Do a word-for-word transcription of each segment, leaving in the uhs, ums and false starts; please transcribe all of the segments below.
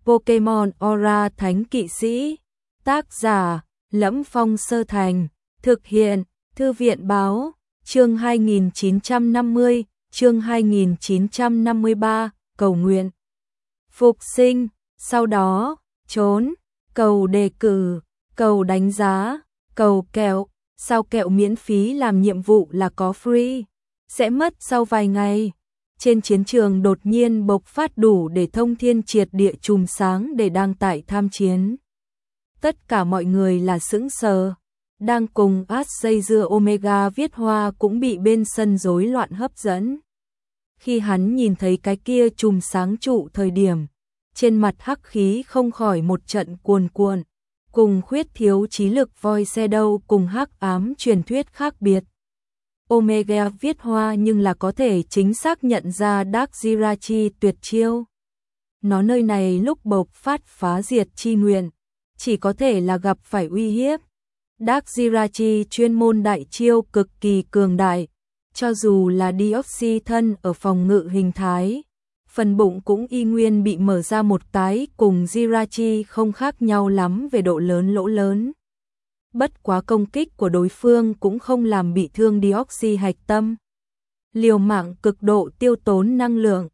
Pokemon Aura Thánh Kỵ Sĩ. Tác giả: Lẫm Phong Sơ Thành. Thực hiện: Thư viện báo. Chương hai nghìn chín trăm năm mươi, chương hai nghìn chín trăm năm mươi ba, cầu nguyện. Phục sinh, sau đó, trốn, cầu đề cử, cầu đánh giá, cầu kẹo, sau kẹo miễn phí làm nhiệm vụ là có free, sẽ mất sau vài ngày. Trên chiến trường đột nhiên bộc phát đủ để thông thiên triệt địa chùm sáng để đăng tải tham chiến. Tất cả mọi người là sững sờ. Đang cùng Ash dây dưa Omega Viết Hoa cũng bị bên sân rối loạn hấp dẫn. Khi hắn nhìn thấy cái kia chùm sáng trụ thời điểm, trên mặt hắc khí không khỏi một trận cuồn cuộn, cùng khuyết thiếu trí lực voi xe đâu cùng hắc ám truyền thuyết khác biệt. Omega Viết Hoa nhưng là có thể chính xác nhận ra Dark Jirachi tuyệt chiêu. Nó nơi này lúc bộc phát phá diệt chi nguyện, chỉ có thể là gặp phải uy hiếp. Dark Jirachi chuyên môn đại chiêu cực kỳ cường đại, cho dù là Deoxy thân ở phòng ngự hình thái, phần bụng cũng y nguyên bị mở ra một cái, cùng Jirachi không khác nhau lắm về độ lớn lỗ lớn. Bất quá công kích của đối phương cũng không làm bị thương Deoxy hạch tâm. Liều mạng cực độ tiêu tốn năng lượng,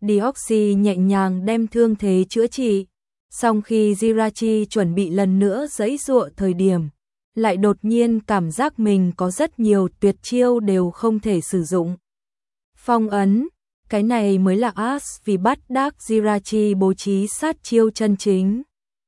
Deoxy nhẹ nhàng đem thương thế chữa trị, song khi Jirachi chuẩn bị lần nữa giãy giụa thời điểm, lại đột nhiên cảm giác mình có rất nhiều tuyệt chiêu đều không thể sử dụng. Phong ấn, cái này mới là Ash vì bắt Dark Jirachi bố trí sát chiêu chân chính.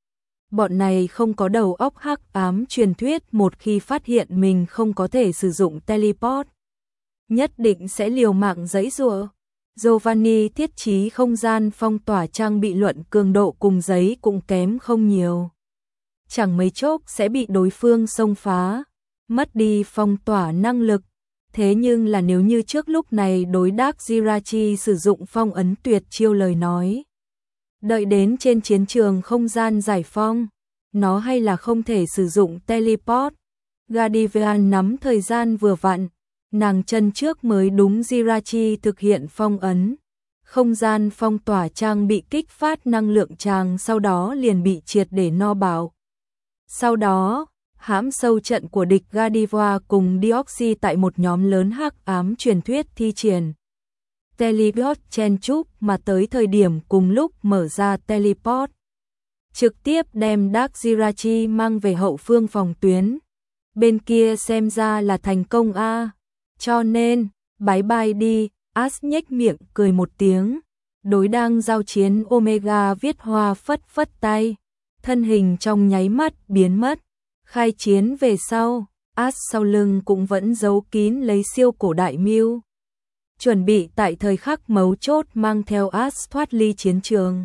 Bọn này không có đầu óc hắc ám truyền thuyết một khi phát hiện mình không có thể sử dụng teleport, nhất định sẽ liều mạng giãy giụa. Giovanni thiết trí không gian phong tỏa trang bị luận cường độ cùng giấy cũng kém không nhiều. Chẳng mấy chốc sẽ bị đối phương xông phá, mất đi phong tỏa năng lực. Thế nhưng là nếu như trước lúc này đối Dark Jirachi sử dụng phong ấn tuyệt chiêu lời nói, đợi đến trên chiến trường không gian giải phong, nó hay là không thể sử dụng teleport. Gardivian nắm thời gian vừa vặn, nàng chân trước mới đúng Jirachi thực hiện phong ấn. Không gian phong tỏa trang bị kích phát năng lượng tràng sau đó liền bị triệt để no bảo. Sau đó, hãm sâu trận của địch Gardiva cùng Deoxy tại một nhóm lớn hắc ám truyền thuyết thi triển teleport chen chúc mà tới thời điểm cùng lúc mở ra teleport, trực tiếp đem Dark Jirachi mang về hậu phương phòng tuyến. Bên kia xem ra là thành công a, à. Cho nên, bye bye đi. Ash nhếch miệng cười một tiếng, đối đang giao chiến Omega Viết Hoa phất phất tay, thân hình trong nháy mắt biến mất. Khai chiến về sau, Ash sau lưng cũng vẫn giấu kín lấy siêu cổ đại mưu, chuẩn bị tại thời khắc mấu chốt mang theo Ash thoát ly chiến trường.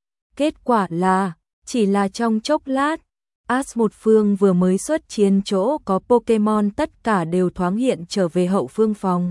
Kết quả là, chỉ là trong chốc lát, Ash một phương vừa mới xuất chiến chỗ có Pokemon tất cả đều thoáng hiện trở về hậu phương phòng.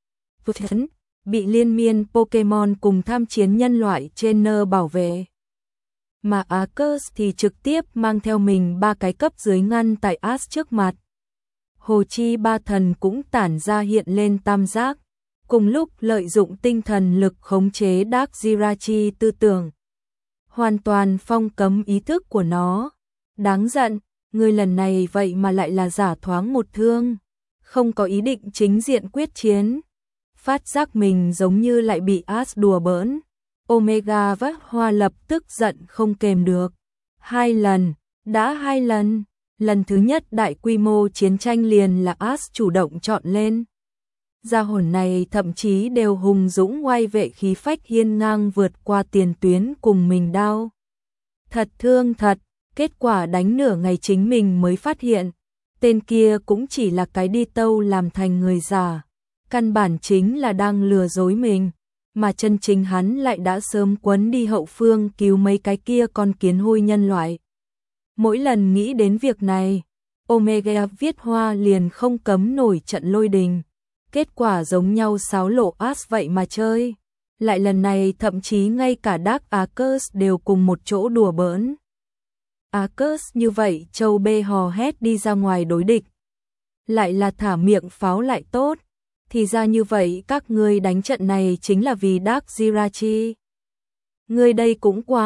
Bị liên miên Pokemon cùng tham chiến nhân loại trainer bảo vệ. Mà Arceus thì trực tiếp mang theo mình ba cái cấp dưới ngăn tại Ash trước mặt. Hồ Chi ba thần cũng tản ra hiện lên tam giác, cùng lúc lợi dụng tinh thần lực khống chế Dark Jirachi tư tưởng, hoàn toàn phong cấm ý thức của nó. Đáng giận, người lần này vậy mà lại là giả thoáng một thương, không có ý định chính diện quyết chiến. Phát giác mình giống như lại bị Ash đùa bỡn, Omega Viết Hoa lập tức giận không kềm được. Hai lần, đã hai lần, lần thứ nhất đại quy mô chiến tranh liền là Ash chủ động chọn lên. Gia hồn này thậm chí đều hùng dũng oai vệ khí phách hiên ngang vượt qua tiền tuyến cùng mình đao. Thật thương thật, kết quả đánh nửa ngày chính mình mới phát hiện, tên kia cũng chỉ là cái đi tâu làm thành người giả. Căn bản chính là đang lừa dối mình, mà chân chính hắn lại đã sớm quấn đi hậu phương cứu mấy cái kia con kiến hôi nhân loại. Mỗi lần nghĩ đến việc này, Omega Viết Hoa liền không cấm nổi trận lôi đình. Kết quả giống nhau sáo lộ Ash vậy mà chơi. Lại lần này thậm chí ngay cả Dark Arceus đều cùng một chỗ đùa bỡn. Arceus như vậy châu bê hò hét đi ra ngoài đối địch. Lại là thả miệng pháo lại tốt. Thì ra như vậy các ngươi đánh trận này chính là vì Dark Jirachi. Ngươi đây cũng quá,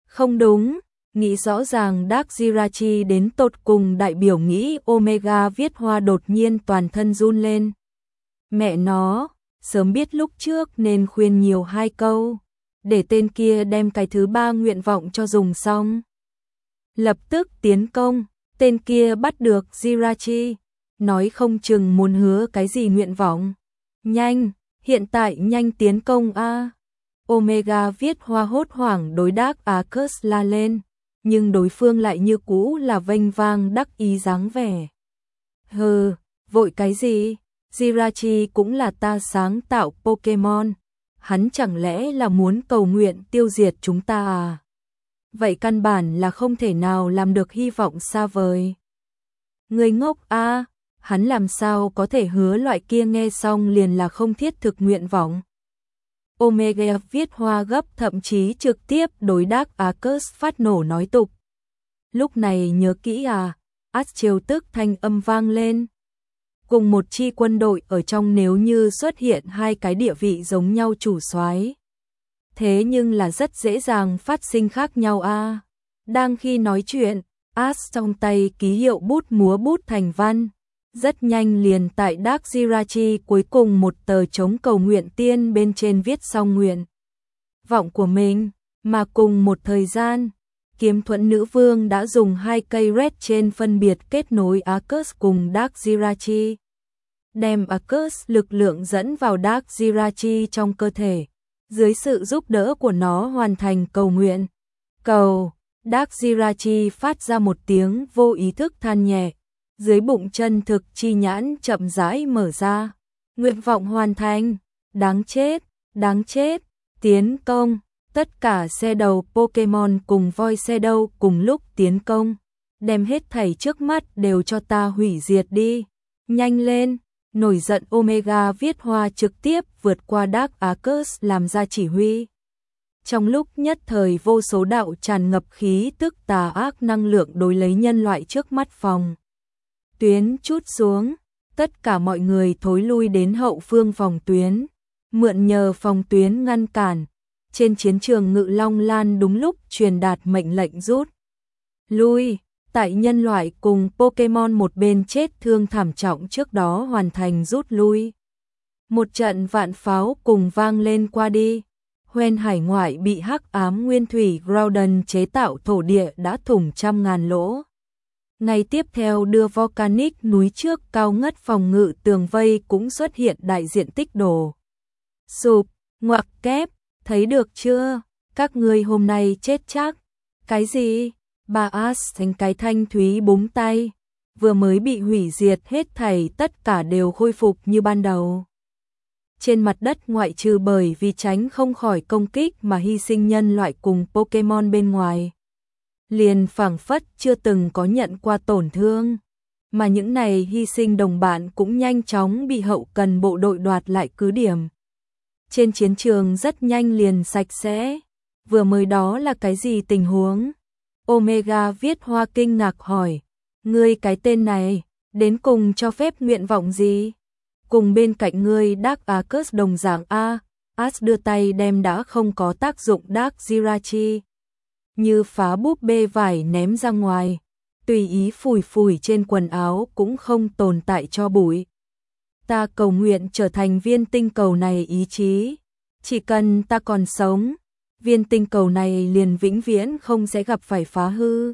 Không đúng, nghĩ rõ ràng Dark Jirachi đến tột cùng đại biểu nghĩ Omega viết hoa đột nhiên toàn thân run lên. Mẹ nó, sớm biết lúc trước nên khuyên nhiều hai câu, để tên kia đem cái thứ ba nguyện vọng cho dùng xong. Lập tức tiến công, tên kia bắt được Jirachi, nói không chừng muốn hứa cái gì nguyện vọng. Nhanh, hiện tại nhanh tiến công a. Omega viết hoa hốt hoảng đối Dark Arcus la lên, nhưng đối phương lại như cũ là vênh vang đắc ý dáng vẻ. Hừ, vội cái gì? Jirachi cũng là ta sáng tạo Pokemon, hắn chẳng lẽ là muốn cầu nguyện tiêu diệt chúng ta à? Vậy căn bản là không thể nào làm được, hy vọng xa vời. Người ngốc a, hắn làm sao có thể hứa loại kia, nghe xong liền là không thiết thực nguyện vọng. Omega viết hoa gấp thậm chí trực tiếp đối Dark Arcus phát nổ nói tục. Lúc này nhớ kỹ à, Át trêu tức thanh âm vang lên. Cùng một chi quân đội ở trong nếu như xuất hiện hai cái địa vị giống nhau chủ soái, thế nhưng là rất dễ dàng phát sinh khác nhau a. Đang khi nói chuyện, Ash trong tay ký hiệu bút múa bút thành văn, rất nhanh liền tại Dark Jirachi cuối cùng một tờ chống cầu nguyện tiên bên trên viết xong nguyện vọng của mình, mà cùng một thời gian, Kiếm Thuẫn Nữ Vương đã dùng hai cây red trên phân biệt kết nối Arcus cùng Dark Jirachi, đem Arcus lực lượng dẫn vào Dark Jirachi trong cơ thể, dưới sự giúp đỡ của nó hoàn thành cầu nguyện. Cầu, Dark Jirachi phát ra một tiếng vô ý thức than nhẹ, dưới bụng chân thực chi nhãn chậm rãi mở ra. Nguyện vọng hoàn thành, đáng chết, đáng chết, tiến công, tất cả xe đầu Pokemon cùng voi xe đâu cùng lúc tiến công, đem hết thảy trước mắt đều cho ta hủy diệt đi, nhanh lên. Nổi giận Omega viết hoa trực tiếp vượt qua Dark Arcus làm ra chỉ huy. Trong lúc nhất thời vô số đạo tràn ngập khí tức tà ác năng lượng đối lấy nhân loại trước mắt phòng tuyến chút xuống, tất cả mọi người thối lui đến hậu phương phòng tuyến, mượn nhờ phòng tuyến ngăn cản. Trên chiến trường Ngự Long Lan đúng lúc truyền đạt mệnh lệnh rút lui. Tại nhân loại cùng Pokemon một bên chết thương thảm trọng trước đó hoàn thành rút lui. Một trận vạn pháo cùng vang lên qua đi. Hoen hải ngoại bị hắc ám nguyên thủy Groudon chế tạo thổ địa đã thủng trăm ngàn lỗ. Ngày tiếp theo đưa Volcanic núi trước cao ngất phòng ngự tường vây cũng xuất hiện đại diện tích đổ sụp, ngoặc kép, thấy được chưa? Các ngươi hôm nay chết chắc. Cái gì? Bà Ash thành cái thanh thúy búng tay, vừa mới bị hủy diệt hết thảy tất cả đều khôi phục như ban đầu. Trên mặt đất ngoại trừ bởi vì tránh không khỏi công kích mà hy sinh nhân loại cùng Pokemon bên ngoài, liền phảng phất chưa từng có nhận qua tổn thương, mà những này hy sinh đồng bạn cũng nhanh chóng bị hậu cần bộ đội đoạt lại cứ điểm. Trên chiến trường rất nhanh liền sạch sẽ, vừa mới đó là cái gì tình huống? Omega viết hoa kinh ngạc hỏi, ngươi cái tên này, đến cùng cho phép nguyện vọng gì? Cùng bên cạnh ngươi Dark Arcus đồng dạng a. Ash đưa tay đem đã không có tác dụng Dark Jirachi như phá búp bê vải ném ra ngoài, tùy ý phủi phủi trên quần áo cũng không tồn tại cho bụi. Ta cầu nguyện trở thành viên tinh cầu này ý chí, chỉ cần ta còn sống, viên tinh cầu này liền vĩnh viễn không sẽ gặp phải phá hư.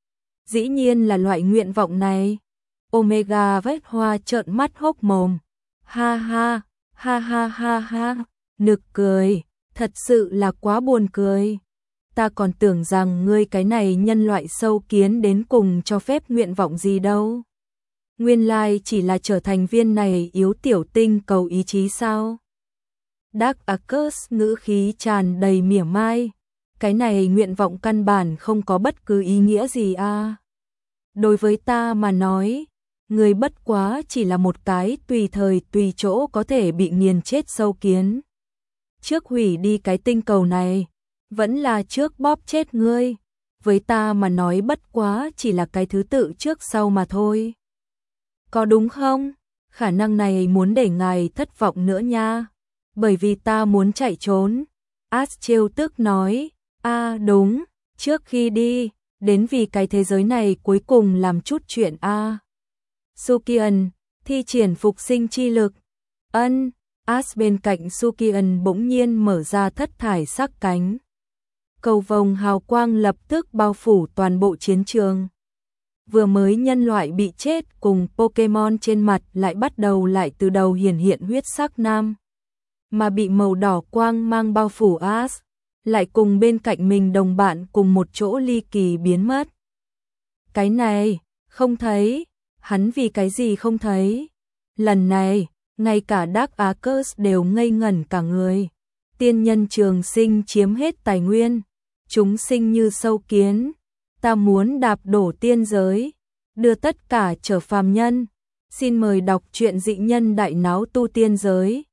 Dĩ nhiên là loại nguyện vọng này. Omega vết hoa trợn mắt hốc mồm. Ha ha, ha ha ha ha, nực cười, thật sự là quá buồn cười. Ta còn tưởng rằng ngươi cái này nhân loại sâu kiến đến cùng cho phép nguyện vọng gì đâu. Nguyên lai chỉ là trở thành viên này yếu tiểu tinh cầu ý chí sao? Dark Arcus ngữ khí tràn đầy mỉa mai. Cái này nguyện vọng căn bản không có bất cứ ý nghĩa gì a. Đối với ta mà nói, người bất quá chỉ là một cái tùy thời tùy chỗ có thể bị nghiền chết sâu kiến. Trước hủy đi cái tinh cầu này, vẫn là trước bóp chết ngươi. Với ta mà nói bất quá chỉ là cái thứ tự trước sau mà thôi. Có đúng không? Khả năng này muốn để ngài thất vọng nữa nha. Bởi vì ta muốn chạy trốn. Ash trêu tức nói, a à, đúng, Trước khi đi, đến vì cái thế giới này cuối cùng làm chút chuyện a. À. Sukian, thi triển phục sinh chi lực. Ân, As bên cạnh Sukian bỗng nhiên mở ra thất thải sắc cánh. Cầu vồng hào quang lập tức bao phủ toàn bộ chiến trường. Vừa mới nhân loại bị chết cùng Pokemon trên mặt lại bắt đầu lại từ đầu hiển hiện huyết sắc nam. Mà bị màu đỏ quang mang bao phủ As, lại cùng bên cạnh mình đồng bạn cùng một chỗ ly kỳ biến mất. Cái này, không thấy, hắn vì cái gì không thấy. Lần này, ngay cả Dark Arcus đều ngây ngẩn cả người. Tiên nhân trường sinh chiếm hết tài nguyên, chúng sinh như sâu kiến. Ta muốn đạp đổ tiên giới, đưa tất cả trở phàm nhân. Xin mời đọc truyện dị nhân đại náo tu tiên giới.